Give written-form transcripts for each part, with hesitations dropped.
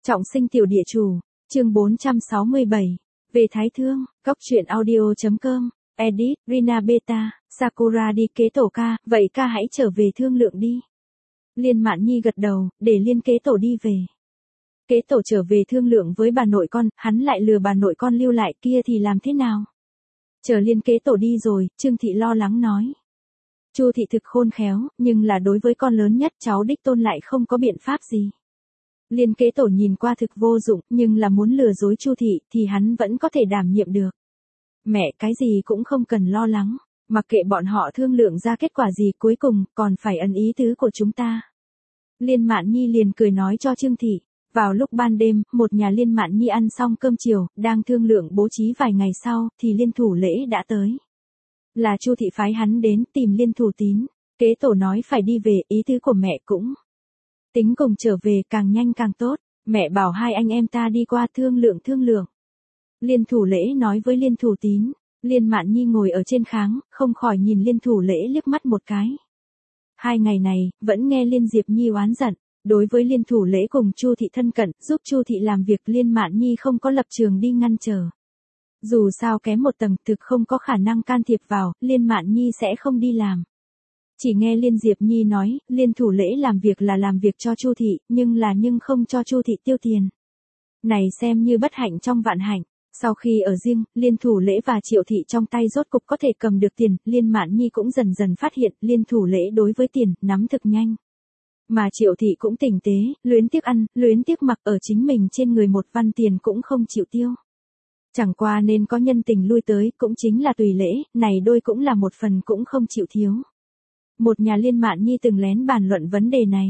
Trọng sinh tiểu địa chủ, chương 467. Về Thái Thương, góc truyện audio.com, edit, Rina Beta, Sakura đi kế tổ ca, vậy ca hãy trở về thương lượng đi. Liên Mạn Nhi gật đầu, để Liên kế tổ đi về. Kế tổ trở về thương lượng với bà nội con, hắn lại lừa bà nội con lưu lại kia thì làm thế nào? Chờ Liên kế tổ đi rồi, Trương Thị lo lắng nói. Chu Thị thực khôn khéo, nhưng là đối với con lớn nhất cháu đích tôn lại không có biện pháp gì. Liên kế tổ nhìn qua thực vô dụng, nhưng là muốn lừa dối Chu Thị thì hắn vẫn có thể đảm nhiệm được. Mẹ cái gì cũng không cần lo lắng, mặc kệ bọn họ thương lượng ra kết quả gì cuối cùng còn phải ấn ý tứ của chúng ta. Liên Mạn Nhi liền cười nói cho Trương Thị. Vào lúc ban đêm, một nhà Liên Mạn Nhi ăn xong cơm chiều, đang thương lượng bố trí vài ngày sau, thì Liên Thủ Lễ đã tới. Là Chu Thị phái hắn đến tìm Liên Thủ Tín. Kế tổ nói phải đi về, ý tứ của mẹ cũng tính cùng trở về càng nhanh càng tốt. Mẹ bảo hai anh em ta đi qua thương lượng. Liên Thủ Lễ nói với Liên Thủ Tín. Liên Mạn Nhi ngồi ở trên kháng, không khỏi nhìn Liên Thủ Lễ liếc mắt một cái. 2 ngày này, vẫn nghe Liên Diệp Nhi oán giận. Đối với Liên Thủ Lễ cùng Chu Thị thân cận, giúp Chu Thị làm việc, Liên Mạn Nhi không có lập trường đi ngăn trở. Dù sao kém một tầng, thực không có khả năng can thiệp vào, Liên Mạn Nhi sẽ không đi làm. Chỉ nghe Liên Diệp Nhi nói, Liên Thủ Lễ làm việc là làm việc cho Chu Thị, nhưng không cho Chu Thị tiêu tiền. Này xem như bất hạnh trong vạn hạnh. Sau khi ở riêng, Liên Thủ Lễ và Triệu Thị trong tay rốt cục có thể cầm được tiền, Liên Mạn Nhi cũng dần dần phát hiện Liên Thủ Lễ đối với tiền, nắm thực nhanh. Mà Triệu Thị cũng tỉnh tế, luyến tiếc ăn, luyến tiếc mặc, ở chính mình trên người một văn tiền cũng không chịu tiêu. Chẳng qua nên có nhân tình lui tới, cũng chính là tùy lễ, này đôi cũng là một phần cũng không chịu thiếu. Một nhà Liên Mạn Nhi từng lén bàn luận vấn đề này.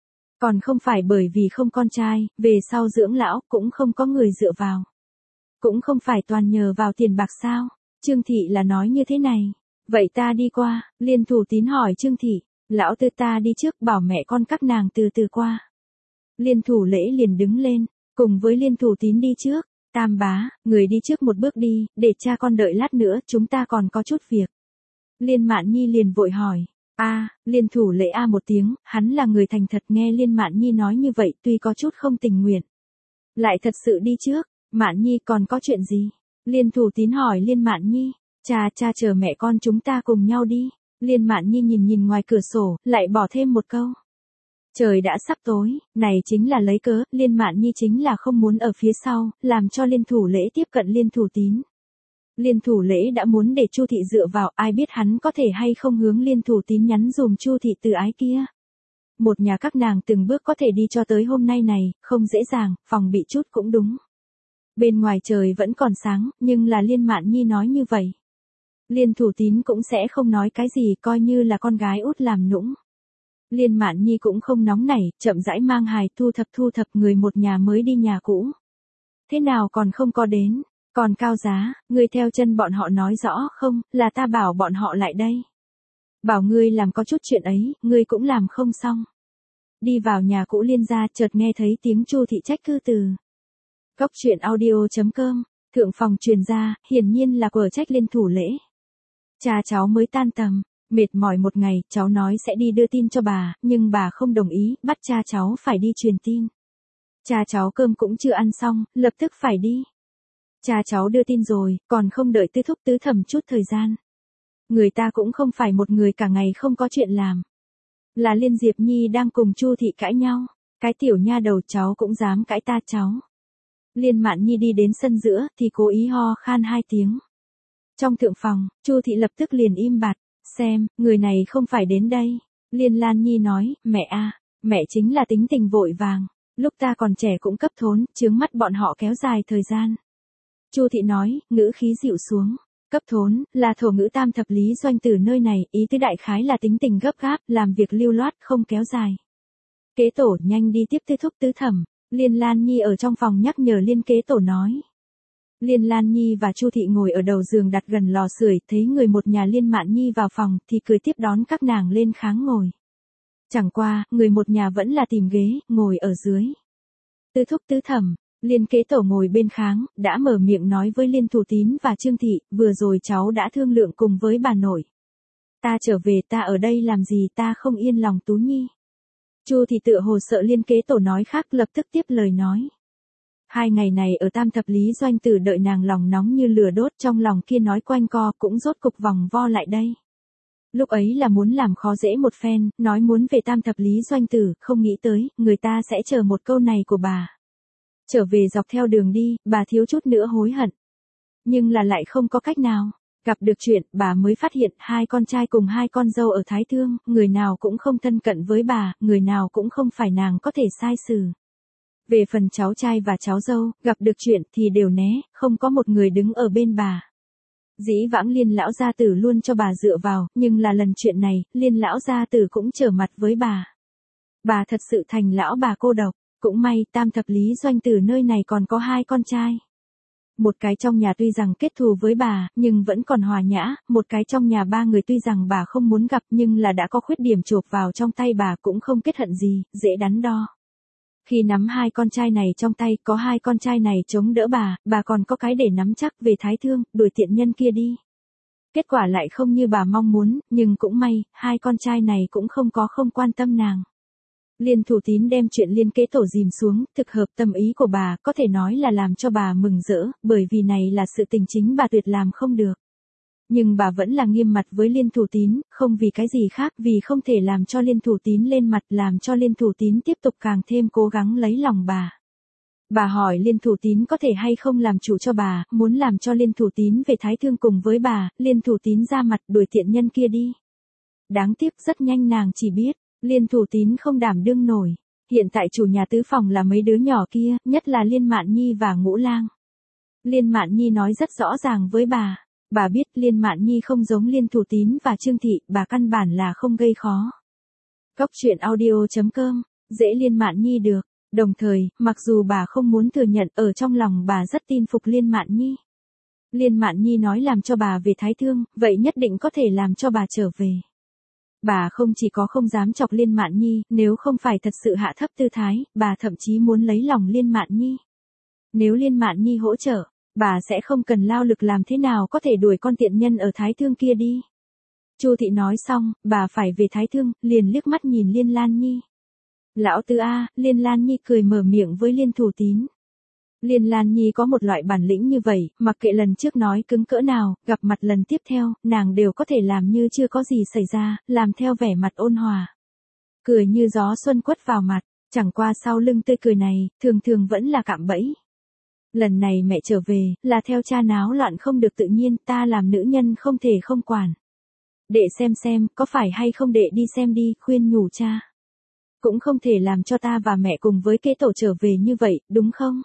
Còn không phải bởi vì không con trai, về sau dưỡng lão, cũng không có người dựa vào. Cũng không phải toàn nhờ vào tiền bạc sao. Trương Thị là nói như thế này. Vậy ta đi qua, Liên Thủ Tín hỏi Trương Thị. Lão tư ta đi trước, bảo mẹ con các nàng từ từ qua. Liên Thủ Lễ liền đứng lên, cùng với Liên Thủ Tín đi trước. Tam bá, người đi trước một bước đi, để cha con đợi lát nữa, chúng ta còn có chút việc. Liên Mạn Nhi liền vội hỏi. Liên Thủ Lễ một tiếng, hắn là người thành thật, nghe Liên Mạn Nhi nói như vậy tuy có chút không tình nguyện. Lại thật sự đi trước. Mạn Nhi còn có chuyện gì? Liên Thủ Tín hỏi Liên Mạn Nhi. Cha chờ mẹ con chúng ta cùng nhau đi. Liên Mạn Nhi nhìn ngoài cửa sổ, lại bỏ thêm một câu. Trời đã sắp tối, này chính là lấy cớ, Liên Mạn Nhi chính là không muốn ở phía sau, làm cho Liên Thủ Lễ tiếp cận Liên Thủ Tín. Liên Thủ Lễ đã muốn để Chu Thị dựa vào, ai biết hắn có thể hay không hướng Liên Thủ Tín nhắn dùm Chu Thị từ ái kia. Một nhà các nàng từng bước có thể đi cho tới hôm nay này, không dễ dàng, phòng bị chút cũng đúng. Bên ngoài trời vẫn còn sáng, nhưng là Liên Mạn Nhi nói như vậy. Liên Thủ Tín cũng sẽ không nói cái gì, coi như là con gái út làm nũng. Liên Mạn Nhi cũng không nóng nảy, chậm rãi mang hài thu thập người một nhà mới đi nhà cũ. Thế nào còn không có đến, còn Cao Giá, ngươi theo chân bọn họ nói rõ không, là ta bảo bọn họ lại đây. Bảo ngươi làm có chút chuyện ấy, ngươi cũng làm không xong. Đi vào nhà cũ Liên gia, chợt nghe thấy tiếng Chu Thị trách cứ từ. Góc truyện audio.com, thượng phòng truyền ra, hiển nhiên là của trách Liên Thủ Lễ. Cha cháu mới tan tầm, mệt mỏi một ngày, cháu nói sẽ đi đưa tin cho bà, nhưng bà không đồng ý, bắt cha cháu phải đi truyền tin. Cha cháu cơm cũng chưa ăn xong, lập tức phải đi. Cha cháu đưa tin rồi, còn không đợi tứ thúc tứ thẩm chút thời gian. Người ta cũng không phải một người cả ngày không có chuyện làm. Là Liên Diệp Nhi đang cùng Chu Thị cãi nhau, cái tiểu nha đầu cháu cũng dám cãi ta cháu. Liên Mạn Nhi đi đến sân giữa, thì cố ý ho khan 2 tiếng. Trong thượng phòng, Chu Thị lập tức liền im bặt, xem, người này không phải đến đây. Liên Lan Nhi nói, mẹ chính là tính tình vội vàng, lúc ta còn trẻ cũng cấp thốn, chướng mắt bọn họ kéo dài thời gian. Chu Thị nói, ngữ khí dịu xuống, cấp thốn, là thổ ngữ tam thập lý doanh từ nơi này, ý tứ đại khái là tính tình gấp gáp, làm việc lưu loát, không kéo dài. Kế tổ nhanh đi tiếp tứ thúc tứ thẩm. Liên Lan Nhi ở trong phòng nhắc nhở Liên kế tổ nói. Liên Lan Nhi và Chu Thị ngồi ở đầu giường đặt gần lò sưởi, thấy người một nhà Liên Mạn Nhi vào phòng thì cười tiếp đón các nàng lên kháng ngồi. Chẳng qua, người một nhà vẫn là tìm ghế, ngồi ở dưới. Tứ thúc tứ thẩm, Liên kế tổ ngồi bên kháng, đã mở miệng nói với Liên Thủ Tín và Trương Thị, vừa rồi cháu đã thương lượng cùng với bà nội. Ta trở về, ta ở đây làm gì, ta không yên lòng Tú Nhi. Chu Thị tựa hồ sợ Liên kế tổ nói khác, lập tức tiếp lời nói. 2 ngày này ở Tam Thập Lý Doanh Tử đợi nàng lòng nóng như lửa đốt, trong lòng kia nói quanh co cũng rốt cục vòng vo lại đây. Lúc ấy là muốn làm khó dễ một phen, nói muốn về Tam Thập Lý Doanh Tử, không nghĩ tới, người ta sẽ chờ một câu này của bà. Trở về dọc theo đường đi, bà thiếu chút nữa hối hận. Nhưng là lại không có cách nào. Gặp được chuyện, bà mới phát hiện 2 con trai cùng 2 con dâu ở Thái Thương, người nào cũng không thân cận với bà, người nào cũng không phải nàng có thể sai xử. Về phần cháu trai và cháu dâu, gặp được chuyện thì đều né, không có một người đứng ở bên bà. Dĩ vãng Liên lão gia tử luôn cho bà dựa vào, nhưng là lần chuyện này, Liên lão gia tử cũng trở mặt với bà. Bà thật sự thành lão bà cô độc, cũng may Tam Thập Lý Doanh Tử nơi này còn có 2 con trai. Một cái trong nhà tuy rằng kết thù với bà, nhưng vẫn còn hòa nhã, một cái trong nhà 3 người tuy rằng bà không muốn gặp nhưng là đã có khuyết điểm chộp vào trong tay bà cũng không kết hận gì, dễ đắn đo. Khi nắm 2 con trai này trong tay, có 2 con trai này chống đỡ bà còn có cái để nắm chắc về Thái Thương, đuổi tiện nhân kia đi. Kết quả lại không như bà mong muốn, nhưng cũng may, 2 con trai này cũng không quan tâm nàng. Liên Thủ Tín đem chuyện Liên Kế Tổ dìm xuống, thực hợp tâm ý của bà, có thể nói là làm cho bà mừng rỡ, bởi vì này là sự tình chính bà tuyệt làm không được. Nhưng bà vẫn là nghiêm mặt với Liên Thủ Tín, không vì cái gì khác, vì không thể làm cho Liên Thủ Tín lên mặt, làm cho Liên Thủ Tín tiếp tục càng thêm cố gắng lấy lòng bà. Bà hỏi Liên Thủ Tín có thể hay không làm chủ cho bà, muốn làm cho Liên Thủ Tín về Thái Thương cùng với bà, Liên Thủ Tín ra mặt đuổi tiện nhân kia đi. Đáng tiếc rất nhanh nàng chỉ biết, Liên Thủ Tín không đảm đương nổi. Hiện tại chủ nhà tứ phòng là mấy đứa nhỏ kia, nhất là Liên Mạn Nhi và Ngũ Lang. Liên Mạn Nhi nói rất rõ ràng với bà. Bà biết Liên Mạn Nhi không giống Liên Thủ Tín và Trương Thị, bà căn bản là không gây khó. Cóc truyện audio.com, dễ Liên Mạn Nhi được. Đồng thời, mặc dù bà không muốn thừa nhận, ở trong lòng bà rất tin phục Liên Mạn Nhi. Liên Mạn Nhi nói làm cho bà về Thái Thương, vậy nhất định có thể làm cho bà trở về. Bà không chỉ có không dám chọc Liên Mạn Nhi, nếu không phải thật sự hạ thấp tư thái, bà thậm chí muốn lấy lòng Liên Mạn Nhi. Nếu Liên Mạn Nhi hỗ trợ, bà sẽ không cần lao lực làm thế nào có thể đuổi con tiện nhân ở Thái Thương kia đi. Chu Thị nói xong, bà phải về Thái Thương, liền liếc mắt nhìn Liên Lan Nhi. Lão Tứ A, Liên Lan Nhi cười mở miệng với Liên Thủ Tín. Liên Lan Nhi có một loại bản lĩnh như vậy, mặc kệ lần trước nói cứng cỡ nào, gặp mặt lần tiếp theo, nàng đều có thể làm như chưa có gì xảy ra, làm theo vẻ mặt ôn hòa. Cười như gió xuân quất vào mặt, chẳng qua sau lưng tươi cười này, thường thường vẫn là cạm bẫy. Lần này mẹ trở về, là theo cha náo loạn không được tự nhiên, ta làm nữ nhân không thể không quản. Đệ xem, có phải hay không đệ đi xem đi, khuyên nhủ cha. Cũng không thể làm cho ta và mẹ cùng với Kế Tổ trở về như vậy, đúng không?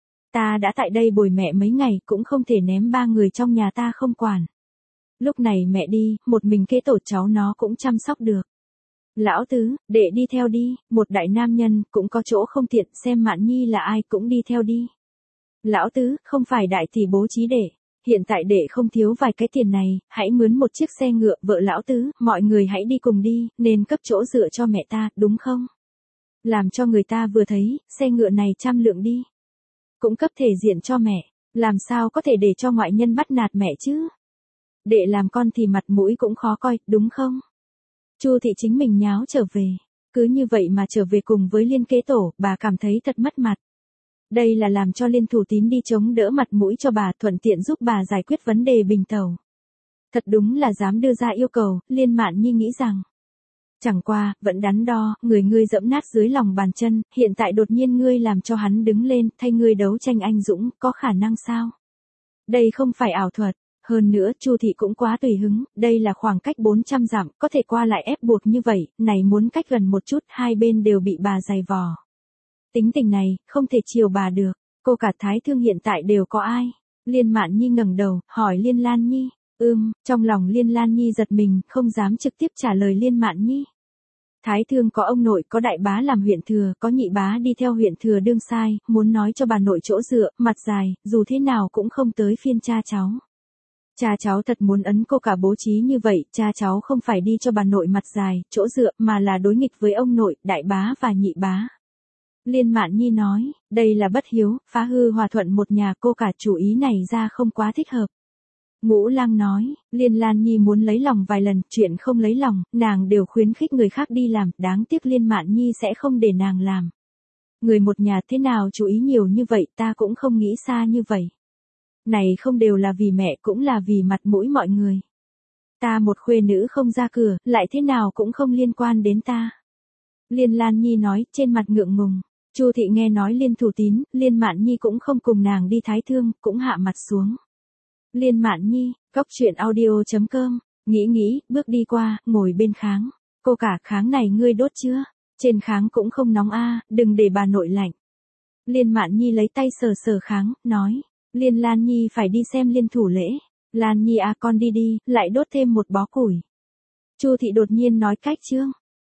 Ta đã tại đây bồi mẹ mấy ngày, cũng không thể ném 3 người trong nhà ta không quản. Lúc này mẹ đi, một mình Kế Tổ cháu nó cũng chăm sóc được. Lão Tứ, đệ đi theo đi, một đại nam nhân, cũng có chỗ không tiện, xem Mạn Nhi là ai cũng đi theo đi. Lão Tứ, không phải đại tỷ bố trí đệ. Hiện tại đệ không thiếu vài cái tiền này, hãy mướn một chiếc xe ngựa, vợ Lão Tứ, mọi người hãy đi cùng đi, nên cấp chỗ dựa cho mẹ ta, đúng không? Làm cho người ta vừa thấy, xe ngựa này 100 lượng đi. Cũng cấp thể diện cho mẹ, làm sao có thể để cho ngoại nhân bắt nạt mẹ chứ? Đệ làm con thì mặt mũi cũng khó coi, đúng không? Chu Thị chính mình nháo trở về, cứ như vậy mà trở về cùng với Liên Kế Tổ, bà cảm thấy thật mất mặt. Đây là làm cho Liên Thủ Tín đi chống đỡ mặt mũi cho bà, thuận tiện giúp bà giải quyết vấn đề bình tàu. Thật đúng là dám đưa ra yêu cầu, Liên Mạn Nhi nghĩ rằng. Chẳng qua, vẫn đắn đo, ngươi dẫm nát dưới lòng bàn chân, hiện tại đột nhiên ngươi làm cho hắn đứng lên, thay ngươi đấu tranh anh dũng, có khả năng sao? Đây không phải ảo thuật, hơn nữa, Chu Thị cũng quá tùy hứng, đây là khoảng cách 400 dặm, có thể qua lại ép buộc như vậy, này muốn cách gần một chút, hai bên đều bị bà giày vò. Tính tình này, không thể chiều bà được, cô cả Thái Thương hiện tại đều có ai? Liên Mạn Nhi ngẩng đầu, hỏi Liên Lan Nhi. Trong lòng Liên Lan Nhi giật mình, không dám trực tiếp trả lời Liên Mạn Nhi. Thái Thương có ông nội, có đại bá làm huyện thừa, có nhị bá đi theo huyện thừa đương sai, muốn nói cho bà nội chỗ dựa, mặt dài, dù thế nào cũng không tới phiên cha cháu. Cha cháu thật muốn ấn cô cả bố trí như vậy, cha cháu không phải đi cho bà nội mặt dài, chỗ dựa, mà là đối nghịch với ông nội, đại bá và nhị bá. Liên Mạn Nhi nói, đây là bất hiếu, phá hư hòa thuận một nhà, cô cả chủ ý này ra không quá thích hợp. Ngũ Lang nói, Liên Lan Nhi muốn lấy lòng vài lần, chuyện không lấy lòng, nàng đều khuyến khích người khác đi làm, đáng tiếc Liên Mạn Nhi sẽ không để nàng làm. Người một nhà thế nào chú ý nhiều như vậy, ta cũng không nghĩ xa như vậy. Này không đều là vì mẹ cũng là vì mặt mũi mọi người. Ta một khuê nữ không ra cửa, lại thế nào cũng không liên quan đến ta. Liên Lan Nhi nói, trên mặt ngượng ngùng. Chu thị nghe nói Liên Thủ Tín, Liên Mạn Nhi cũng không cùng nàng đi Thái Thương, cũng hạ mặt xuống. Liên Mạn Nhi, cóc truyện audio.com, nghĩ, bước đi qua, ngồi bên kháng. Cô cả, kháng này ngươi đốt chưa? Trên kháng cũng không nóng a, đừng để bà nội lạnh. Liên Mạn Nhi lấy tay sờ sờ kháng, nói. Liên Lan Nhi phải đi xem Liên Thủ lễ. Lan Nhi à, con đi đi, lại đốt thêm một bó củi. Chu thị đột nhiên nói cách trương.